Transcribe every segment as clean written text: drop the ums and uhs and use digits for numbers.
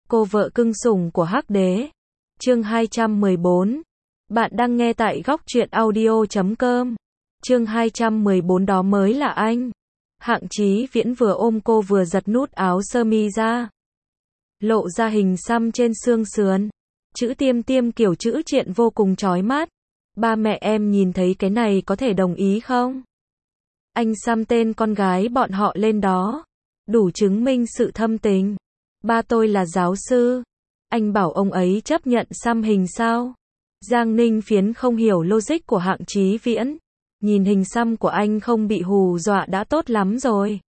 Cô vợ cưng sủng của Hắc Đế. Chương 214. Bạn đang nghe tại góc truyện audio.com. Chương 214 đó mới là anh. Hạng Chí Viễn vừa ôm cô vừa giật nút áo sơ mi ra. Lộ ra hình xăm trên xương sườn. Chữ tiêm tiêm kiểu chữ triện vô cùng chói mắt. Ba mẹ em nhìn thấy cái này có thể đồng ý không? Anh xăm tên con gái bọn họ lên đó. Đủ chứng minh sự thâm tình. Ba tôi là giáo sư. Anh bảo ông ấy chấp nhận xăm hình sao? Giang Ninh Phiến không hiểu logic của Hạng Chí Viễn. Nhìn hình xăm của anh không bị hù dọa đã tốt lắm rồi.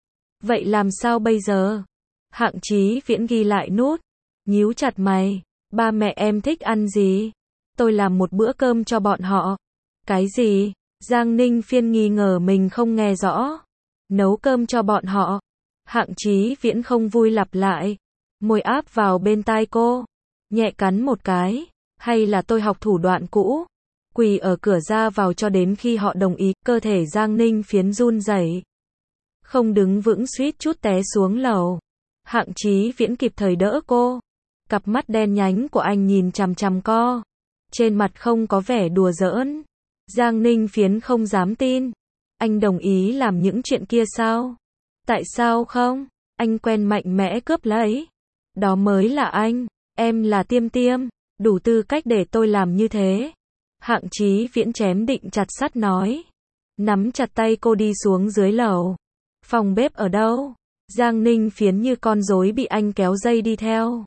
Vậy làm sao bây giờ? Hạng Chí Viễn ghi lại nút. Nhíu chặt mày. Ba mẹ em thích ăn gì? Tôi làm một bữa cơm cho bọn họ. Cái gì? Giang Ninh Phiên nghi ngờ mình không nghe rõ. Nấu cơm cho bọn họ. Hạng Chí Viễn không vui lặp lại. Môi áp vào bên tai cô. Nhẹ cắn một cái. Hay là tôi học thủ đoạn cũ? Quỳ ở cửa ra vào cho đến khi họ đồng ý. Cơ thể Giang Ninh Phiến run rẩy. Không đứng vững suýt chút té xuống lầu. Hạng Chí Viễn kịp thời đỡ cô. Cặp mắt đen nhánh của anh nhìn chằm chằm cô. Trên mặt không có vẻ đùa giỡn. Giang Ninh Phiến không dám tin. Anh đồng ý làm những chuyện kia sao? Tại sao không? Anh quen mạnh mẽ cướp lấy. Đó mới là anh. Em là Tiêm Tiêm. Đủ tư cách để tôi làm như thế. Hạng Chí Viễn chém định chặt sắt nói. Nắm chặt tay cô đi xuống dưới lầu. Phòng bếp ở đâu? Giang Ninh Phiến như con rối bị anh kéo dây đi theo.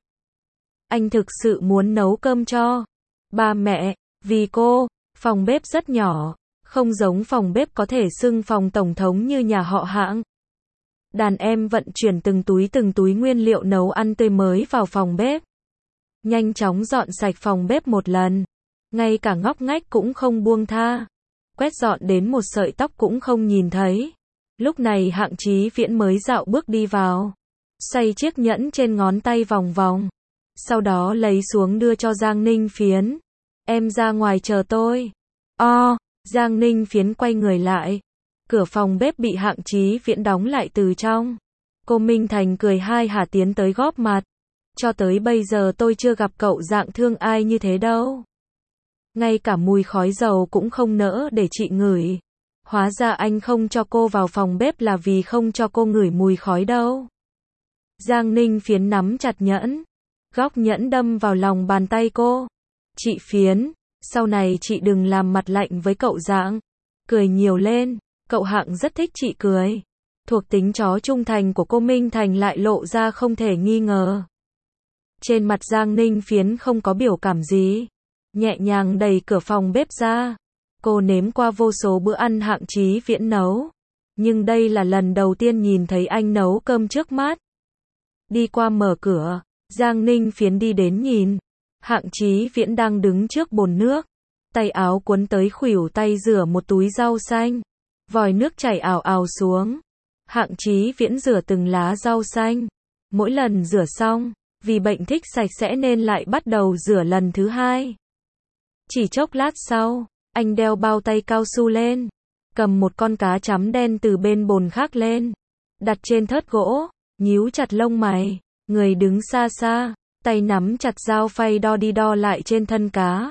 Anh thực sự muốn nấu cơm cho ba mẹ, vì cô. Phòng bếp rất nhỏ, không giống phòng bếp có thể xưng phòng tổng thống như nhà họ Hạng. Đàn em vận chuyển từng túi nguyên liệu nấu ăn tươi mới vào phòng bếp. Nhanh chóng dọn sạch phòng bếp một lần. Ngay cả ngóc ngách cũng không buông tha. Quét dọn đến một sợi tóc cũng không nhìn thấy. Lúc này Hạng Chí Viễn mới dạo bước đi vào. Xoay chiếc nhẫn trên ngón tay vòng vòng. Sau đó lấy xuống đưa cho Giang Ninh Phiến. Em ra ngoài chờ tôi. Giang Ninh Phiến quay người lại. Cửa phòng bếp bị Hạng Chí Viễn đóng lại từ trong. Cô Minh Thành cười hai hả tiến tới góp mặt. Cho tới bây giờ tôi chưa gặp cậu dạng thương ai như thế đâu. Ngay cả mùi khói dầu cũng không nỡ để chị ngửi. Hóa ra anh không cho cô vào phòng bếp là vì không cho cô ngửi mùi khói đâu. Giang Ninh Phiến nắm chặt nhẫn. Góc nhẫn đâm vào lòng bàn tay cô. Chị Phiến, sau này chị đừng làm mặt lạnh với cậu Dạng. Cười nhiều lên, cậu Hạng rất thích chị cười. Thuộc tính chó trung thành của cô Minh Thành lại lộ ra không thể nghi ngờ. Trên mặt Giang Ninh Phiến không có biểu cảm gì. Nhẹ nhàng đẩy cửa phòng bếp ra. Cô nếm qua vô số bữa ăn Hạng Chí Viễn nấu. Nhưng đây là lần đầu tiên nhìn thấy anh nấu cơm trước mắt. Đi qua mở cửa, Giang Ninh Phiến đi đến nhìn. Hạng Chí Viễn đang đứng trước bồn nước. Tay áo cuốn tới khuỷu tay rửa một túi rau xanh. Vòi nước chảy ào ào xuống. Hạng Chí Viễn rửa từng lá rau xanh. Mỗi lần rửa xong, vì bệnh thích sạch sẽ nên lại bắt đầu rửa lần thứ hai. Chỉ chốc lát sau, anh đeo bao tay cao su lên. Cầm một con cá chấm đen từ bên bồn khác lên. Đặt trên thớt gỗ, nhíu chặt lông mày. Người đứng xa xa, tay nắm chặt dao phay đo đi đo lại trên thân cá.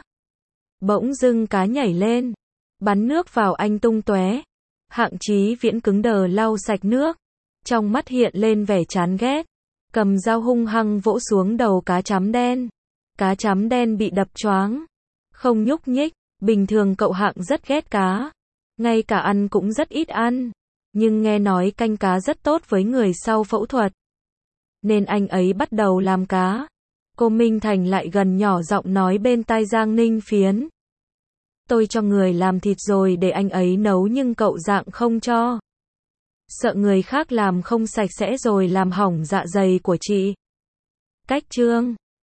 Bỗng dưng cá nhảy lên. Bắn nước vào anh tung tóe. Hạng Chí Viễn cứng đờ lau sạch nước. Trong mắt hiện lên vẻ chán ghét. Cầm dao hung hăng vỗ xuống đầu cá chấm đen. Cá chấm đen bị đập choáng. Không nhúc nhích. Bình thường cậu Hạng rất ghét cá. Ngay cả ăn cũng rất ít ăn. Nhưng nghe nói canh cá rất tốt với người sau phẫu thuật. Nên anh ấy bắt đầu làm cá. Cô Minh Thành lại gần nhỏ giọng nói bên tai Giang Ninh Phiến. Tôi cho người làm thịt rồi để anh ấy nấu nhưng cậu Dạng không cho. Sợ người khác làm không sạch sẽ rồi làm hỏng dạ dày của chị. Cách chương